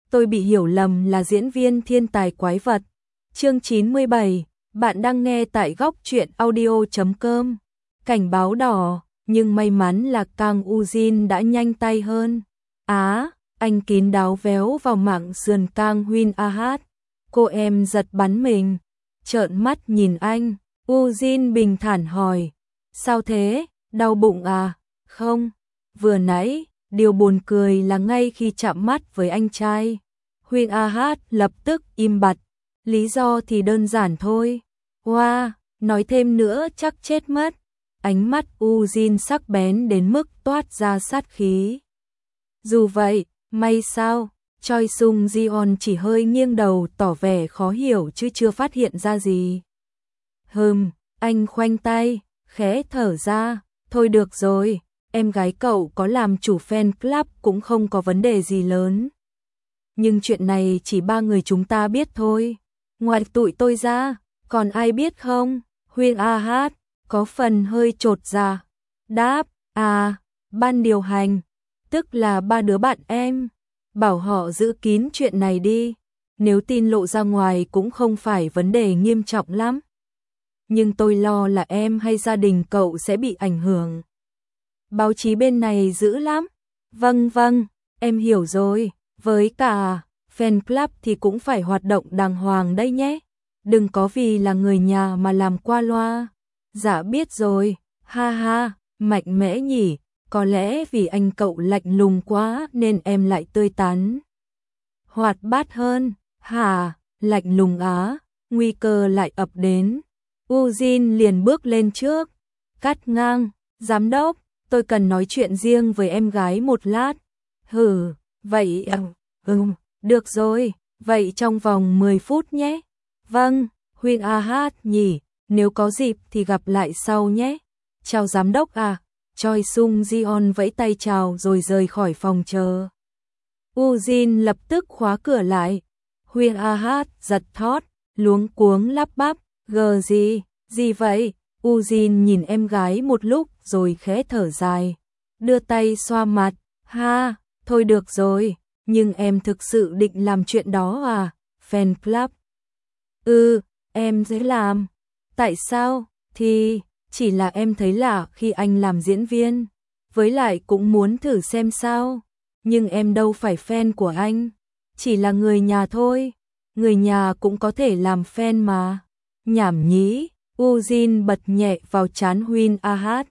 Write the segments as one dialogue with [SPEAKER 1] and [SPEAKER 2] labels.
[SPEAKER 1] tôi bị hiểu lầm là diễn viên thiên tài quái vật. Chương 97, bạn đang nghe tại góc truyện audio.com. Cảnh báo đỏ, nhưng may mắn là Kang Ujin đã nhanh tay hơn. Anh kín đáo véo vào mạng sườn Kang Huyên Ahat. Cô em giật bắn mình, trợn mắt nhìn anh. Ujin bình thản hỏi, sao thế, đau bụng à? Không, vừa nãy, điều buồn cười là ngay khi chạm mắt với anh trai, Huyên Ahat lập tức im bặt. Lý do thì đơn giản thôi. Wow, nói thêm nữa chắc chết mất. Ánh mắt Ujin sắc bén đến mức toát ra sát khí. Dù vậy, may sao, Choi Sung Jeon chỉ hơi nghiêng đầu tỏ vẻ khó hiểu chứ chưa phát hiện ra gì. Anh khoanh tay, khẽ thở ra, thôi được rồi, em gái cậu có làm chủ fan club cũng không có vấn đề gì lớn. Nhưng chuyện này chỉ ba người chúng ta biết thôi. Ngoài tụi tôi ra, còn ai biết không? Huyên Ahat có phần hơi chột dạ. Đáp, ban điều hành, tức là ba đứa bạn em. Bảo họ giữ kín chuyện này đi. Nếu tin lộ ra ngoài cũng không phải vấn đề nghiêm trọng lắm. Nhưng tôi lo là em hay gia đình cậu sẽ bị ảnh hưởng. Báo chí bên này dữ lắm. Vâng, em hiểu rồi. Với cả fan club thì cũng phải hoạt động đàng hoàng đây nhé. Đừng có vì là người nhà mà làm qua loa. Dạ biết rồi, ha, mạnh mẽ nhỉ. Có lẽ vì anh cậu lạnh lùng quá nên em lại tươi tắn hoạt bát hơn. Hả, lạnh lùng á, nguy cơ lại ập đến. Ujin liền bước lên trước, cắt ngang, giám đốc, tôi cần nói chuyện riêng với em gái một lát. Vậy được rồi, vậy trong vòng 10 phút nhé. Vâng, Huyên Ahat nhỉ, nếu có dịp thì gặp lại sau nhé. Chào giám đốc à. Choi Sung Jeon vẫy tay chào rồi rời khỏi phòng chờ. Ujin lập tức khóa cửa lại. Huyên Ahat giật thót, luống cuống lắp bắp, gì vậy? Ujin nhìn em gái một lúc rồi khẽ thở dài, đưa tay xoa mặt, thôi được rồi, nhưng em thực sự định làm chuyện đó à? Fan club. Em sẽ làm. Tại sao? Thì chỉ là em thấy lạ khi anh làm diễn viên, với lại cũng muốn thử xem sao. Nhưng em đâu phải fan của anh, chỉ là người nhà thôi. Người nhà cũng có thể làm fan mà. Nhảm nhí. Ujin bật nhẹ vào trán Huyên Ahat.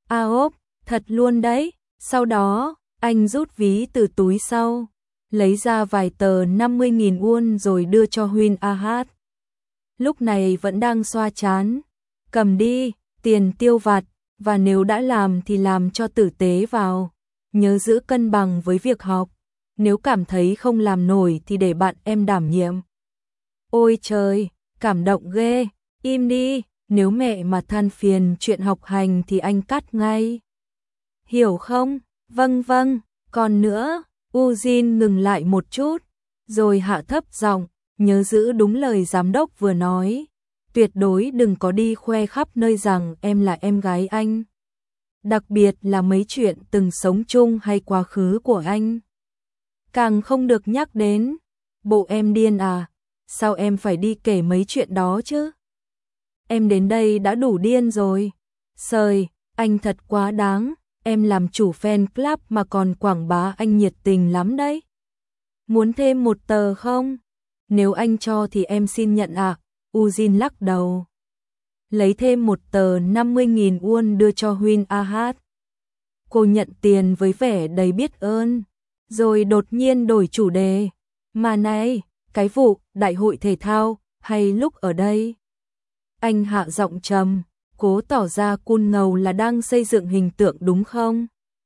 [SPEAKER 1] Thật luôn đấy. Sau đó, anh rút ví từ túi sau, lấy ra vài tờ 50.000 won rồi đưa cho Huyên Ahat. Lúc này vẫn đang xoa trán. Cầm đi, tiền tiêu vặt, và nếu đã làm thì làm cho tử tế vào. Nhớ giữ cân bằng với việc học. Nếu cảm thấy không làm nổi thì để bạn em đảm nhiệm. Ôi trời, cảm động ghê. Im đi, nếu mẹ mà than phiền chuyện học hành thì anh cắt ngay. Hiểu không? Vâng, còn nữa. Ujin ngừng lại một chút, rồi hạ thấp giọng, nhớ giữ đúng lời giám đốc vừa nói. Tuyệt đối đừng có đi khoe khắp nơi rằng em là em gái anh. Đặc biệt là mấy chuyện từng sống chung hay quá khứ của anh. Càng không được nhắc đến. Bộ em điên à? Sao em phải đi kể mấy chuyện đó chứ? Em đến đây đã đủ điên rồi. Sời, anh thật quá đáng. Em làm chủ fan club mà còn quảng bá anh nhiệt tình lắm đấy. Muốn thêm một tờ không? Nếu anh cho thì em xin nhận ạ. Ujin lắc đầu. Lấy thêm một tờ 50.000 won đưa cho Huyên Ahat. Cô nhận tiền với vẻ đầy biết ơn, rồi đột nhiên đổi chủ đề. Mà này, cái vụ đại hội thể thao hay lúc ở đây? Anh hạ giọng trầm, cố tỏ ra cool ngầu là đang xây dựng hình tượng đúng không?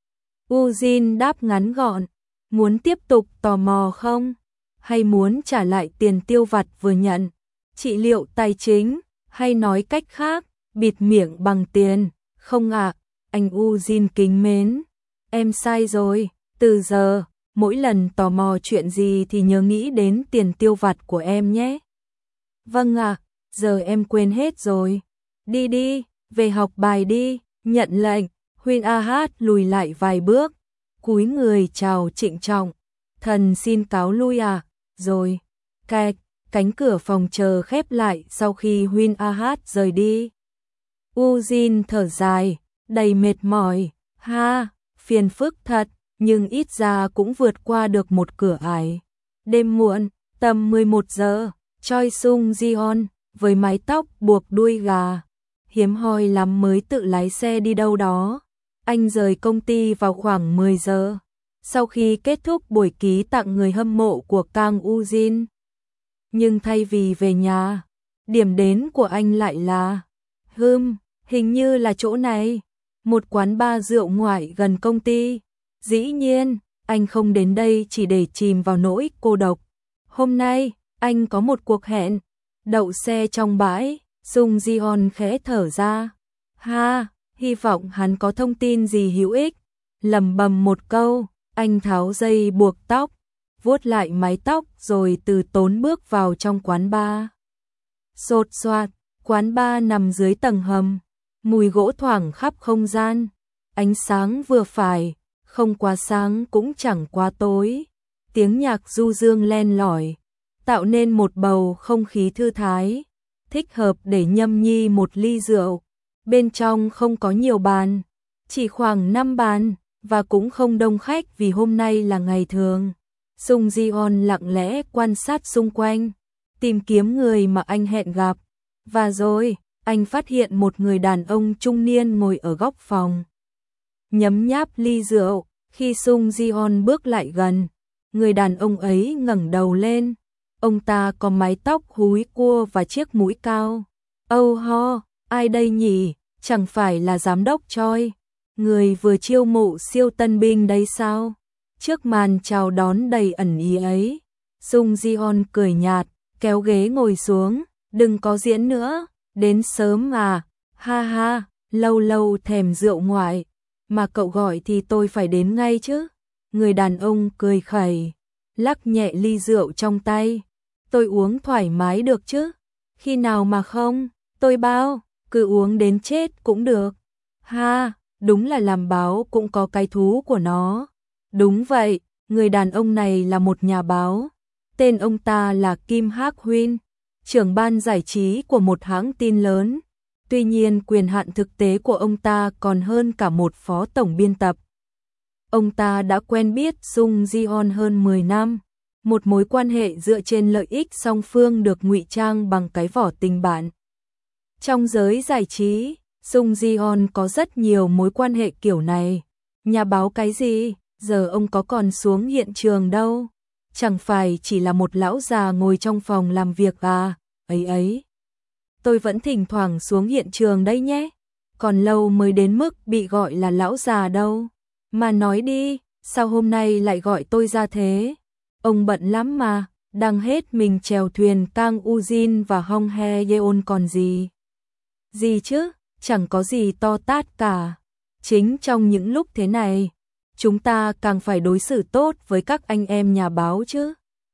[SPEAKER 1] Ujin đáp ngắn gọn, muốn tiếp tục tò mò không? Hay muốn trả lại tiền tiêu vặt vừa nhận? Trị liệu tài chính, hay nói cách khác, bịt miệng bằng tiền? Không ạ, anh Ujin kính mến. Em sai rồi, từ giờ, mỗi lần tò mò chuyện gì thì nhớ nghĩ đến tiền tiêu vặt của em nhé. Vâng ạ, giờ em quên hết rồi. Đi, về học bài đi. Nhận lệnh, Huyên Ahat lùi lại vài bước, cúi người chào trịnh trọng. Thần xin cáo lui à, rồi. Cánh cửa phòng chờ khép lại sau khi Huynh Ahat rời đi. Ujin thở dài, đầy mệt mỏi, ha, phiền phức thật, nhưng ít ra cũng vượt qua được một cửa ải. Đêm muộn, tầm 11 giờ, Choi Sung Jeon, với mái tóc buộc đuôi gà, hiếm hoi lắm mới tự lái xe đi đâu đó. Anh rời công ty vào khoảng 10 giờ, sau khi kết thúc buổi ký tặng người hâm mộ của Kang Ujin. Nhưng thay vì về nhà, điểm đến của anh lại là hình như là chỗ này, một quán bar rượu ngoại gần công ty. Dĩ nhiên, anh không đến đây chỉ để chìm vào nỗi cô độc. Hôm nay, anh có một cuộc hẹn. Đậu xe trong bãi, Sung Jeon khẽ thở ra. Ha, hy vọng hắn có thông tin gì hữu ích. Lẩm bẩm một câu, anh tháo dây buộc tóc, vuốt lại mái tóc rồi từ tốn bước vào trong quán bar. Xột xoạt, quán bar nằm dưới tầng hầm, mùi gỗ thoảng khắp không gian, ánh sáng vừa phải, không quá sáng cũng chẳng quá tối. Tiếng nhạc du dương len lỏi, tạo nên một bầu không khí thư thái, thích hợp để nhâm nhi một ly rượu. Bên trong không có nhiều bàn, chỉ khoảng 5 bàn, và cũng không đông khách vì hôm nay là ngày thường. Sung Jeon lặng lẽ quan sát xung quanh, tìm kiếm người mà anh hẹn gặp. Và rồi, anh phát hiện một người đàn ông trung niên ngồi ở góc phòng, nhấm nháp ly rượu. Khi Sung Jeon bước lại gần, người đàn ông ấy ngẩng đầu lên. Ông ta có mái tóc húi cua và chiếc mũi cao. Oh ho, ai đây nhỉ? Chẳng phải là giám đốc Choi, người vừa chiêu mộ siêu tân binh đấy sao? Trước màn chào đón đầy ẩn ý ấy, Sung Jeon cười nhạt, kéo ghế ngồi xuống. Đừng có diễn nữa, đến sớm à? Ha ha, lâu lâu thèm rượu ngoại, mà cậu gọi thì tôi phải đến ngay chứ. Người đàn ông cười khẩy, lắc nhẹ ly rượu trong tay. Tôi uống thoải mái được chứ? Khi nào mà không, tôi bao, cứ uống đến chết cũng được. Ha, đúng là làm báo cũng có cái thú của nó. Đúng vậy, người đàn ông này là một nhà báo. Tên ông ta là Kim Hak Huynh, trưởng ban giải trí của một hãng tin lớn. Tuy nhiên quyền hạn thực tế của ông ta còn hơn cả một phó tổng biên tập. Ông ta đã quen biết Sung Jeon hơn 10 năm, một mối quan hệ dựa trên lợi ích song phương được ngụy trang bằng cái vỏ tình bạn. Trong giới giải trí, Sung Jeon có rất nhiều mối quan hệ kiểu này. Nhà báo cái gì, giờ ông có còn xuống hiện trường đâu. Chẳng phải chỉ là một lão già ngồi trong phòng làm việc à, ấy. Tôi vẫn thỉnh thoảng xuống hiện trường đấy nhé. Còn lâu mới đến mức bị gọi là lão già đâu. Mà nói đi, sao hôm nay lại gọi tôi ra thế? Ông bận lắm mà, đang hết mình chèo thuyền Kang Ujin và Hong Hae Yeon còn gì. Gì chứ, chẳng có gì to tát cả. Chính trong những lúc thế này, chúng ta càng phải đối xử tốt với các anh em nhà báo chứ.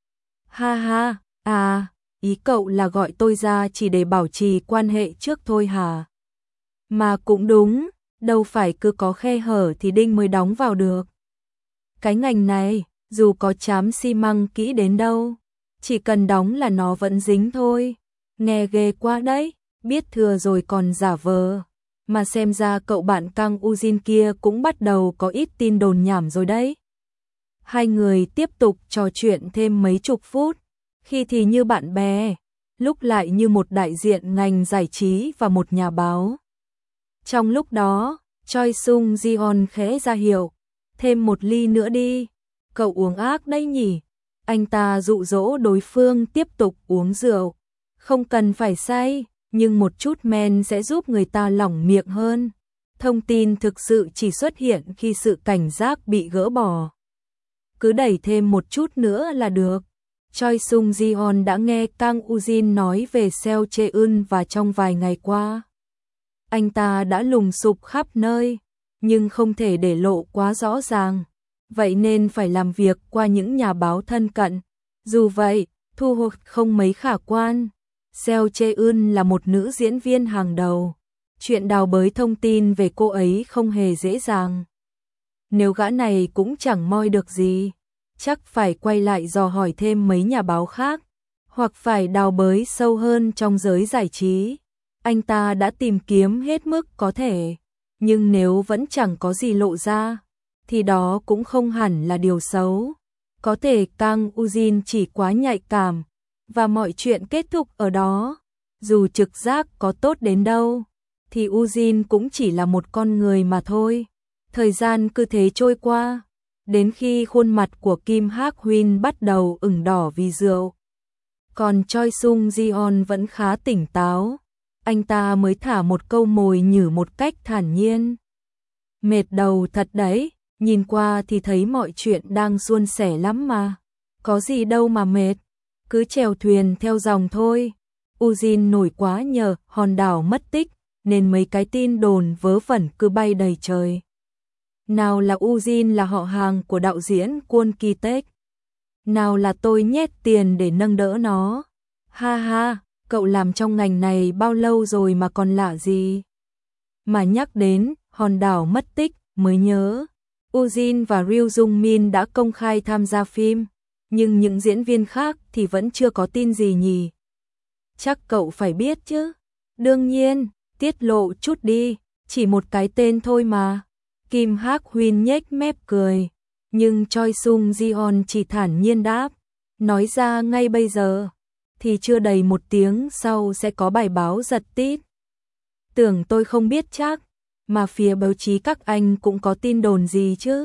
[SPEAKER 1] Ha ha, à, ý cậu là gọi tôi ra chỉ để bảo trì quan hệ trước thôi hả? Mà cũng đúng, đâu phải cứ có khe hở thì đinh mới đóng vào được. Cái ngành này, dù có chám xi măng kỹ đến đâu, chỉ cần đóng là nó vẫn dính thôi. Nghe ghê quá đấy, biết thừa rồi còn giả vờ. Mà xem ra cậu bạn Kang Ujin kia cũng bắt đầu có ít tin đồn nhảm rồi đấy. Hai người tiếp tục trò chuyện thêm mấy chục phút, khi thì như bạn bè, lúc lại như một đại diện ngành giải trí và một nhà báo. Trong lúc đó, Choi Sung Jeon khẽ ra hiệu, thêm một ly nữa đi, cậu uống ác đấy nhỉ. Anh ta dụ dỗ đối phương tiếp tục uống rượu, không cần phải say, nhưng một chút men sẽ giúp người ta lỏng miệng hơn. Thông tin thực sự chỉ xuất hiện khi sự cảnh giác bị gỡ bỏ. Cứ đẩy thêm một chút nữa là được. Choi Sung Jeon đã nghe Kang Ujin nói về Seo Cheun và trong vài ngày qua, anh ta đã lùng sục khắp nơi, nhưng không thể để lộ quá rõ ràng. Vậy nên phải làm việc qua những nhà báo thân cận. Dù vậy, thu hoạch không mấy khả quan. Seo Cheun là một nữ diễn viên hàng đầu. Chuyện đào bới thông tin về cô ấy không hề dễ dàng. Nếu gã này cũng chẳng moi được gì, chắc phải quay lại dò hỏi thêm mấy nhà báo khác, hoặc phải đào bới sâu hơn trong giới giải trí. Anh ta đã tìm kiếm hết mức có thể, nhưng nếu vẫn chẳng có gì lộ ra, thì đó cũng không hẳn là điều xấu. Có thể Kang Ujin chỉ quá nhạy cảm, và mọi chuyện kết thúc ở đó. Dù trực giác có tốt đến đâu, thì Ujin cũng chỉ là một con người mà thôi. Thời gian cứ thế trôi qua, đến khi khuôn mặt của Kim Hak Huynh bắt đầu ửng đỏ vì rượu. Còn Choi Sung Jeon vẫn khá tỉnh táo, anh ta mới thả một câu mồi nhử một cách thản nhiên. Mệt đầu thật đấy, nhìn qua thì thấy mọi chuyện đang suôn sẻ lắm mà. Có gì đâu mà mệt, cứ chèo thuyền theo dòng thôi. Ujin nổi quá nhờ hòn đảo mất tích, nên mấy cái tin đồn vớ vẩn cứ bay đầy trời. Nào là Ujin là họ hàng của đạo diễn Kwon Ki-taek, nào là tôi nhét tiền để nâng đỡ nó. Ha ha, cậu làm trong ngành này bao lâu rồi mà còn lạ gì. Mà nhắc đến hòn đảo mất tích mới nhớ, Ujin và Ryu Jung Min đã công khai tham gia phim, nhưng những diễn viên khác thì vẫn chưa có tin gì nhỉ. Chắc cậu phải biết chứ. Đương nhiên, tiết lộ chút đi, chỉ một cái tên thôi mà. Kim Hak Huynh nhếch mép cười, nhưng Choi Sung Jeon chỉ thản nhiên đáp, nói ra ngay bây giờ, thì chưa đầy một tiếng sau sẽ có bài báo giật tít. Tưởng tôi không biết chắc, mà phía báo chí các anh cũng có tin đồn gì chứ?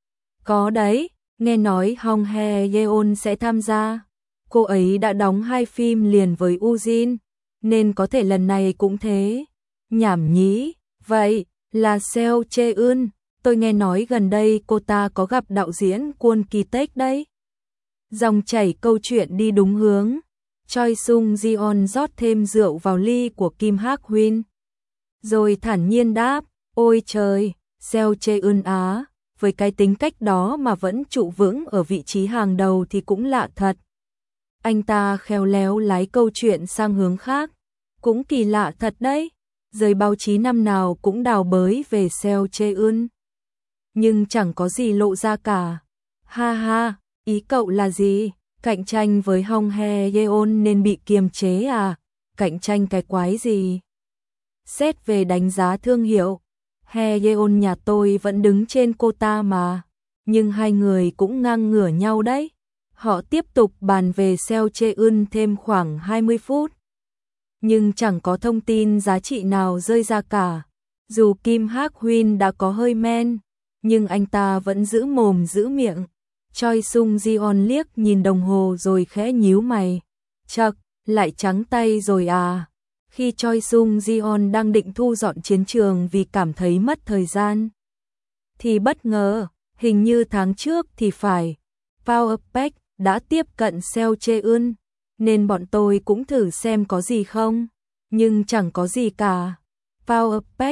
[SPEAKER 1] Có đấy, nghe nói Hong Hae Yeon sẽ tham gia. Cô ấy đã đóng 2 phim liền với Ujin, nên có thể lần này cũng thế. Nhảm nhí, vậy là Seo Che-eun, tôi nghe nói gần đây cô ta có gặp đạo diễn Kwon Ki-taek đấy. Dòng chảy câu chuyện đi đúng hướng, Choi Sung Jeon rót thêm rượu vào ly của Kim Hak Huynh, rồi thản nhiên đáp, ôi trời, Seo Che-eun á, với cái tính cách đó mà vẫn trụ vững ở vị trí hàng đầu thì cũng lạ thật. Anh ta khéo léo lái câu chuyện sang hướng khác, cũng kỳ lạ thật đấy. Giới báo chí năm nào cũng đào bới về Seo Che-eun, nhưng chẳng có gì lộ ra cả. Ha ha, ý cậu là gì? Cạnh tranh với Hong Hae Yeon nên bị kiềm chế à? Cạnh tranh cái quái gì? Xét về đánh giá thương hiệu, Hae Yeon nhà tôi vẫn đứng trên cô ta mà, nhưng hai người cũng ngang ngửa nhau đấy. Họ tiếp tục bàn về Seo Che-eun thêm khoảng 20 phút. Nhưng chẳng có thông tin giá trị nào rơi ra cả. Dù Kim Hak Huynh đã có hơi men, nhưng anh ta vẫn giữ mồm giữ miệng. Choi Sung Jeon liếc nhìn đồng hồ rồi khẽ nhíu mày. Chậc, lại trắng tay rồi à? Khi Choi Sung Jeon đang định thu dọn chiến trường vì cảm thấy mất thời gian, thì bất ngờ, hình như tháng trước thì phải, Powerpack đã tiếp cận Seo Che-eun, nên bọn tôi cũng thử xem có gì không, nhưng chẳng có gì cả. Powerpack,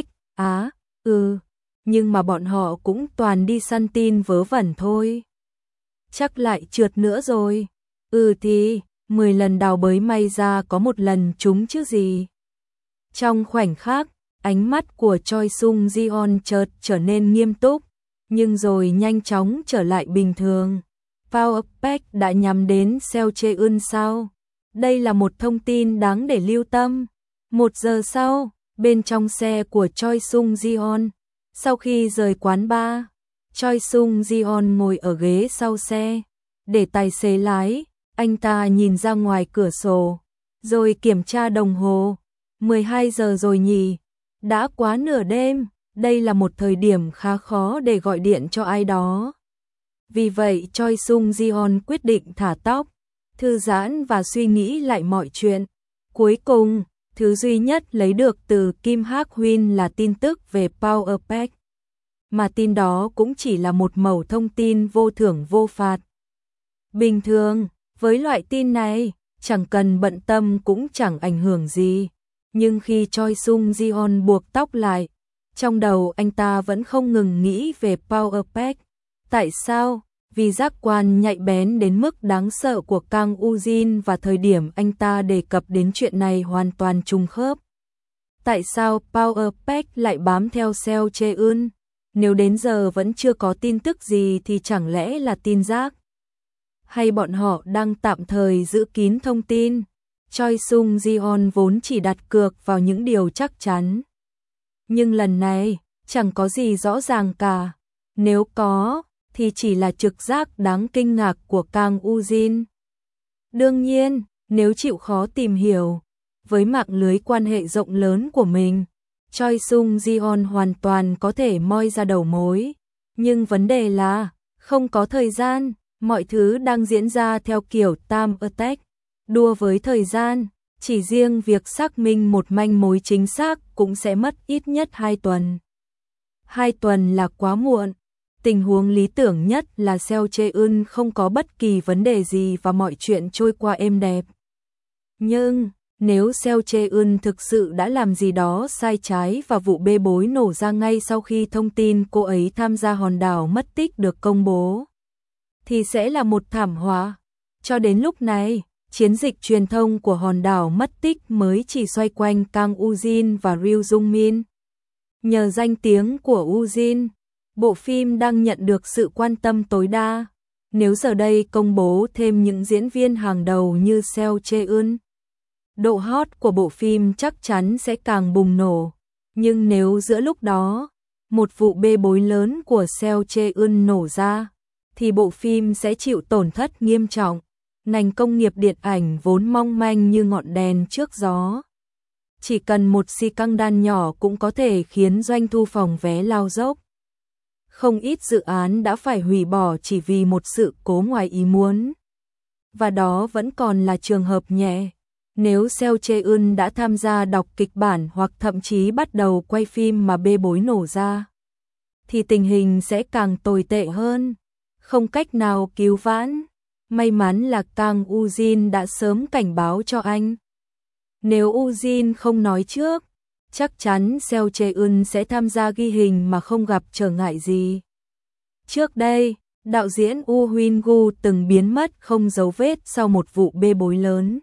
[SPEAKER 1] nhưng mà bọn họ cũng toàn đi săn tin vớ vẩn thôi. Chắc lại trượt nữa rồi. Thì, 10 lần đào bới may ra có một lần trúng chứ gì. Trong khoảnh khắc, ánh mắt của Choi Sung Jeon chợt trở nên nghiêm túc, nhưng rồi nhanh chóng trở lại bình thường. Powerpack đã nhắm đến Seo Che-eun sao? Đây là một thông tin đáng để lưu tâm. 1 giờ sau, bên trong xe của Choi Sung Jeon, sau khi rời quán bar, Choi Sung Jeon ngồi ở ghế sau xe, để tài xế lái. Anh ta nhìn ra ngoài cửa sổ, rồi kiểm tra đồng hồ. 12 giờ rồi nhỉ? Đã quá nửa đêm, đây là một thời điểm khá khó để gọi điện cho ai đó. Vì vậy Choi Sung Jeon quyết định thả tóc, thư giãn và suy nghĩ lại mọi chuyện. Cuối cùng, thứ duy nhất lấy được từ Kim Hak Huynh là tin tức về Powerpack. Mà tin đó cũng chỉ là một mẩu thông tin vô thưởng vô phạt. Bình thường, với loại tin này, chẳng cần bận tâm cũng chẳng ảnh hưởng gì. Nhưng khi Choi Sung Jeon buộc tóc lại, trong đầu anh ta vẫn không ngừng nghĩ về Powerpack. Tại sao? Vì giác quan nhạy bén đến mức đáng sợ của Kang Ujin và thời điểm anh ta đề cập đến chuyện này hoàn toàn trùng khớp. Tại sao Powerpack lại bám theo Seo Che-eun? Nếu đến giờ vẫn chưa có tin tức gì thì chẳng lẽ là tin rác? hay bọn họ đang tạm thời giữ kín thông tin? Choi Sung Jeon vốn chỉ đặt cược vào những điều chắc chắn. Nhưng lần này, chẳng có gì rõ ràng cả. Nếu có, thì chỉ là trực giác đáng kinh ngạc của Kang Woo-jin. Đương nhiên, nếu chịu khó tìm hiểu, với mạng lưới quan hệ rộng lớn của mình, Choi Sung Jeon hoàn toàn có thể moi ra đầu mối. Nhưng vấn đề là, không có thời gian, mọi thứ đang diễn ra theo kiểu time attack, đua với thời gian. Chỉ riêng việc xác minh một manh mối chính xác cũng sẽ mất ít nhất 2 tuần. 2 tuần là quá muộn. Tình huống lý tưởng nhất là Seo Chae-eun không có bất kỳ vấn đề gì và mọi chuyện trôi qua êm đẹp. Nhưng, nếu Seo Chae-eun thực sự đã làm gì đó sai trái và vụ bê bối nổ ra ngay sau khi thông tin cô ấy tham gia hòn đảo mất tích được công bố, thì sẽ là một thảm họa. Cho đến lúc này, chiến dịch truyền thông của hòn đảo mất tích mới chỉ xoay quanh Kang Woo-jin và Ryu Jung-min. Nhờ danh tiếng của Woo-jin, bộ phim đang nhận được sự quan tâm tối đa. Nếu giờ đây công bố thêm những diễn viên hàng đầu như Seo Chae-eun, độ hot của bộ phim chắc chắn sẽ càng bùng nổ. Nhưng nếu giữa lúc đó, một vụ bê bối lớn của Seo Chae-eun nổ ra, thì bộ phim sẽ chịu tổn thất nghiêm trọng. Ngành công nghiệp điện ảnh vốn mong manh như ngọn đèn trước gió. Chỉ cần một scandal nhỏ cũng có thể khiến doanh thu phòng vé lao dốc. Không ít dự án đã phải hủy bỏ chỉ vì một sự cố ngoài ý muốn. Và đó vẫn còn là trường hợp nhẹ. Nếu Seo Chae-eun đã tham gia đọc kịch bản hoặc thậm chí bắt đầu quay phim mà bê bối nổ ra, thì tình hình sẽ càng tồi tệ hơn. Không cách nào cứu vãn. May mắn là Kang Woo-jin đã sớm cảnh báo cho anh. Nếu Woo-jin không nói trước, chắc chắn Seo Chae-eun sẽ tham gia ghi hình mà không gặp trở ngại gì. Trước đây, đạo diễn Woo Hyun-gu từng biến mất không dấu vết sau một vụ bê bối lớn.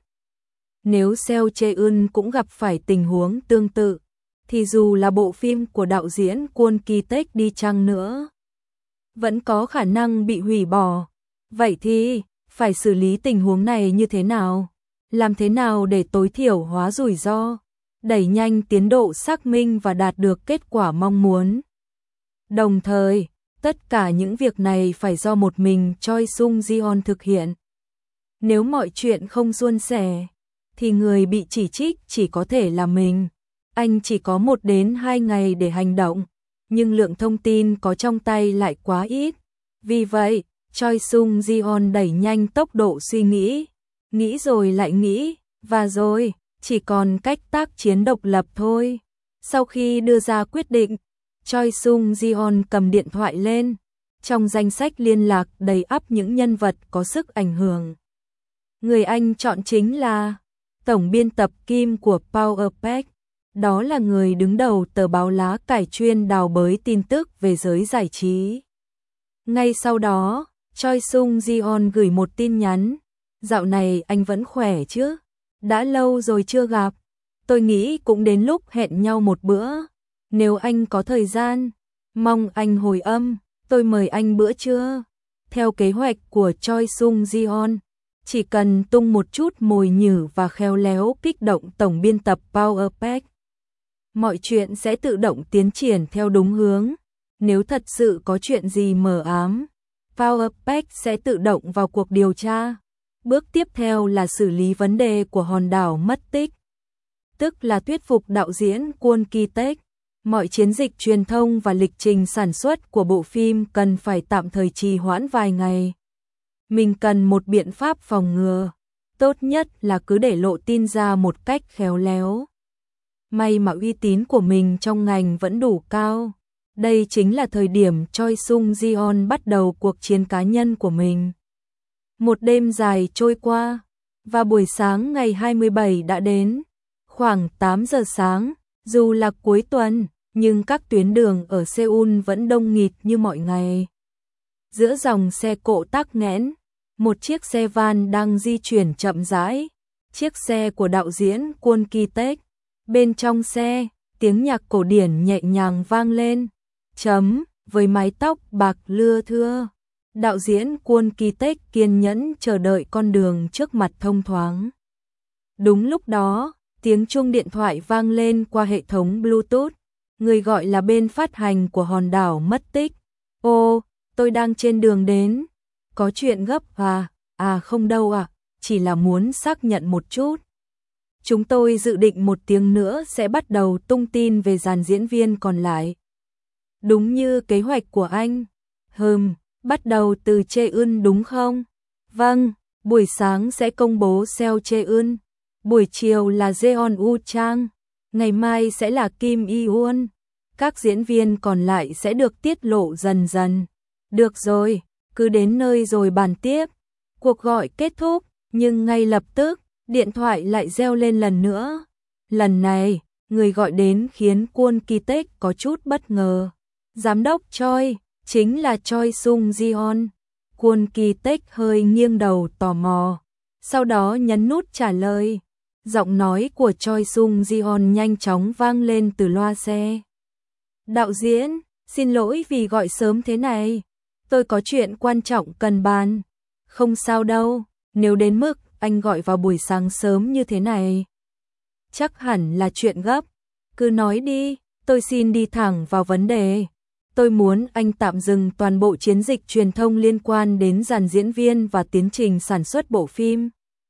[SPEAKER 1] Nếu Seo Chae-eun cũng gặp phải tình huống tương tự, thì dù là bộ phim của đạo diễn Kwon Ki-taek đi chăng nữa, vẫn có khả năng bị hủy bỏ. Vậy thì, phải xử lý tình huống này như thế nào? Làm thế nào để tối thiểu hóa rủi ro, đẩy nhanh tiến độ xác minh và đạt được kết quả mong muốn? Đồng thời, tất cả những việc này phải do một mình Choi Sung Jeon thực hiện. Nếu mọi chuyện không suôn sẻ, thì người bị chỉ trích chỉ có thể là mình. Anh chỉ có 1 đến 2 ngày để hành động, nhưng lượng thông tin có trong tay lại quá ít. Vì vậy, Choi Sung Jeon đẩy nhanh tốc độ suy nghĩ rồi lại nghĩ, và rồi, chỉ còn cách tác chiến độc lập thôi. Sau khi đưa ra quyết định, Choi Sung Jeon cầm điện thoại lên. Trong danh sách liên lạc đầy ắp những nhân vật có sức ảnh hưởng, người anh chọn chính là tổng biên tập Kim của Power Pack. Đó là người đứng đầu tờ báo lá cải chuyên đào bới tin tức về giới giải trí. Ngay sau đó, Choi Sung Jeon gửi một tin nhắn. Dạo này anh vẫn khỏe chứ? Đã lâu rồi chưa gặp. Tôi nghĩ cũng đến lúc hẹn nhau một bữa. Nếu anh có thời gian, mong anh hồi âm, tôi mời anh bữa trưa. Theo kế hoạch của Choi Sung Jeon, chỉ cần tung một chút mồi nhử và khéo léo kích động tổng biên tập Power Pack, mọi chuyện sẽ tự động tiến triển theo đúng hướng. Nếu thật sự có chuyện gì mờ ám, Power Pack sẽ tự động vào cuộc điều tra. Bước tiếp theo là xử lý vấn đề của hòn đảo mất tích, tức là thuyết phục đạo diễn Kwon Ki-taek. Mọi chiến dịch truyền thông và lịch trình sản xuất của bộ phim cần phải tạm thời trì hoãn vài ngày. Mình cần một biện pháp phòng ngừa. Tốt nhất là cứ để lộ tin ra một cách khéo léo. May mà uy tín của mình trong ngành vẫn đủ cao. Đây chính là thời điểm Choi Sung Jeon bắt đầu cuộc chiến cá nhân của mình. Một đêm dài trôi qua, và buổi sáng ngày 27 đã đến. Khoảng 8 giờ sáng, dù là cuối tuần, nhưng các tuyến đường ở Seoul vẫn đông nghịt như mọi ngày. Giữa dòng xe cộ tắc nghẽn, một chiếc xe van đang di chuyển chậm rãi. Chiếc xe của đạo diễn Kwon Ki-taek. Bên trong xe, tiếng nhạc cổ điển nhẹ nhàng vang lên. Với mái tóc bạc lưa thưa, Đạo diễn Kwon Ki-taek kiên nhẫn chờ đợi con đường trước mặt thông thoáng. Đúng lúc đó, tiếng chuông điện thoại vang lên qua hệ thống Bluetooth, người gọi là bên phát hành của hòn đảo mất tích. Ô, tôi đang trên đường đến, có chuyện gấp à? À không đâu ạ, chỉ là muốn xác nhận một chút. Chúng tôi dự định 1 tiếng nữa sẽ bắt đầu tung tin về dàn diễn viên còn lại. Đúng như kế hoạch của anh. Bắt đầu từ Chae-eun đúng không? Vâng, buổi sáng sẽ công bố Seo Chae-eun, buổi chiều là Jeon Woo Chang, ngày mai sẽ là Kim Yi-won. Các diễn viên còn lại sẽ được tiết lộ dần dần. Được rồi, cứ đến nơi rồi bàn tiếp. Cuộc gọi kết thúc, nhưng ngay lập tức, điện thoại lại reo lên lần nữa. Lần này, người gọi đến khiến Kwon Ki-taek có chút bất ngờ. Giám đốc Choi, chính là Choi Sung Jeon. Kwon Ki-taek hơi nghiêng đầu tò mò, sau đó nhấn nút trả lời. Giọng nói của Choi Sung Jeon nhanh chóng vang lên từ loa xe. Đạo diễn, xin lỗi vì gọi sớm thế này. Tôi có chuyện quan trọng cần bàn. Không sao đâu, nếu đến mức anh gọi vào buổi sáng sớm như thế này. Chắc hẳn là chuyện gấp. Cứ nói đi, tôi xin đi thẳng vào vấn đề. Tôi muốn anh tạm dừng toàn bộ chiến dịch truyền thông liên quan đến dàn diễn viên và tiến trình sản xuất bộ phim.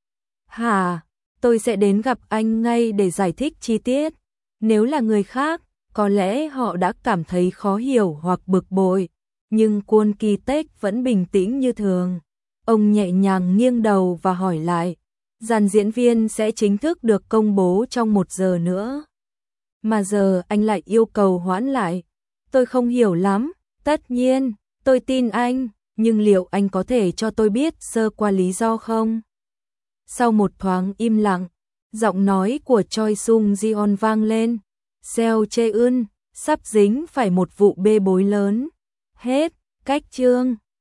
[SPEAKER 1] Hả? Tôi sẽ đến gặp anh ngay để giải thích chi tiết. Nếu là người khác, có lẽ họ đã cảm thấy khó hiểu hoặc bực bội. Nhưng Kwon Ki-taek vẫn bình tĩnh như thường. Ông nhẹ nhàng nghiêng đầu và hỏi lại. Dàn diễn viên sẽ chính thức được công bố trong 1 giờ nữa. Mà giờ anh lại yêu cầu hoãn lại. Tôi không hiểu lắm. Tất nhiên, tôi tin anh. Nhưng liệu anh có thể cho tôi biết sơ qua lý do không? Sau một thoáng im lặng, giọng nói của Choi Sung Jeon vang lên. Seo Chae-eun sắp dính phải một vụ bê bối lớn. Hết, cách chương.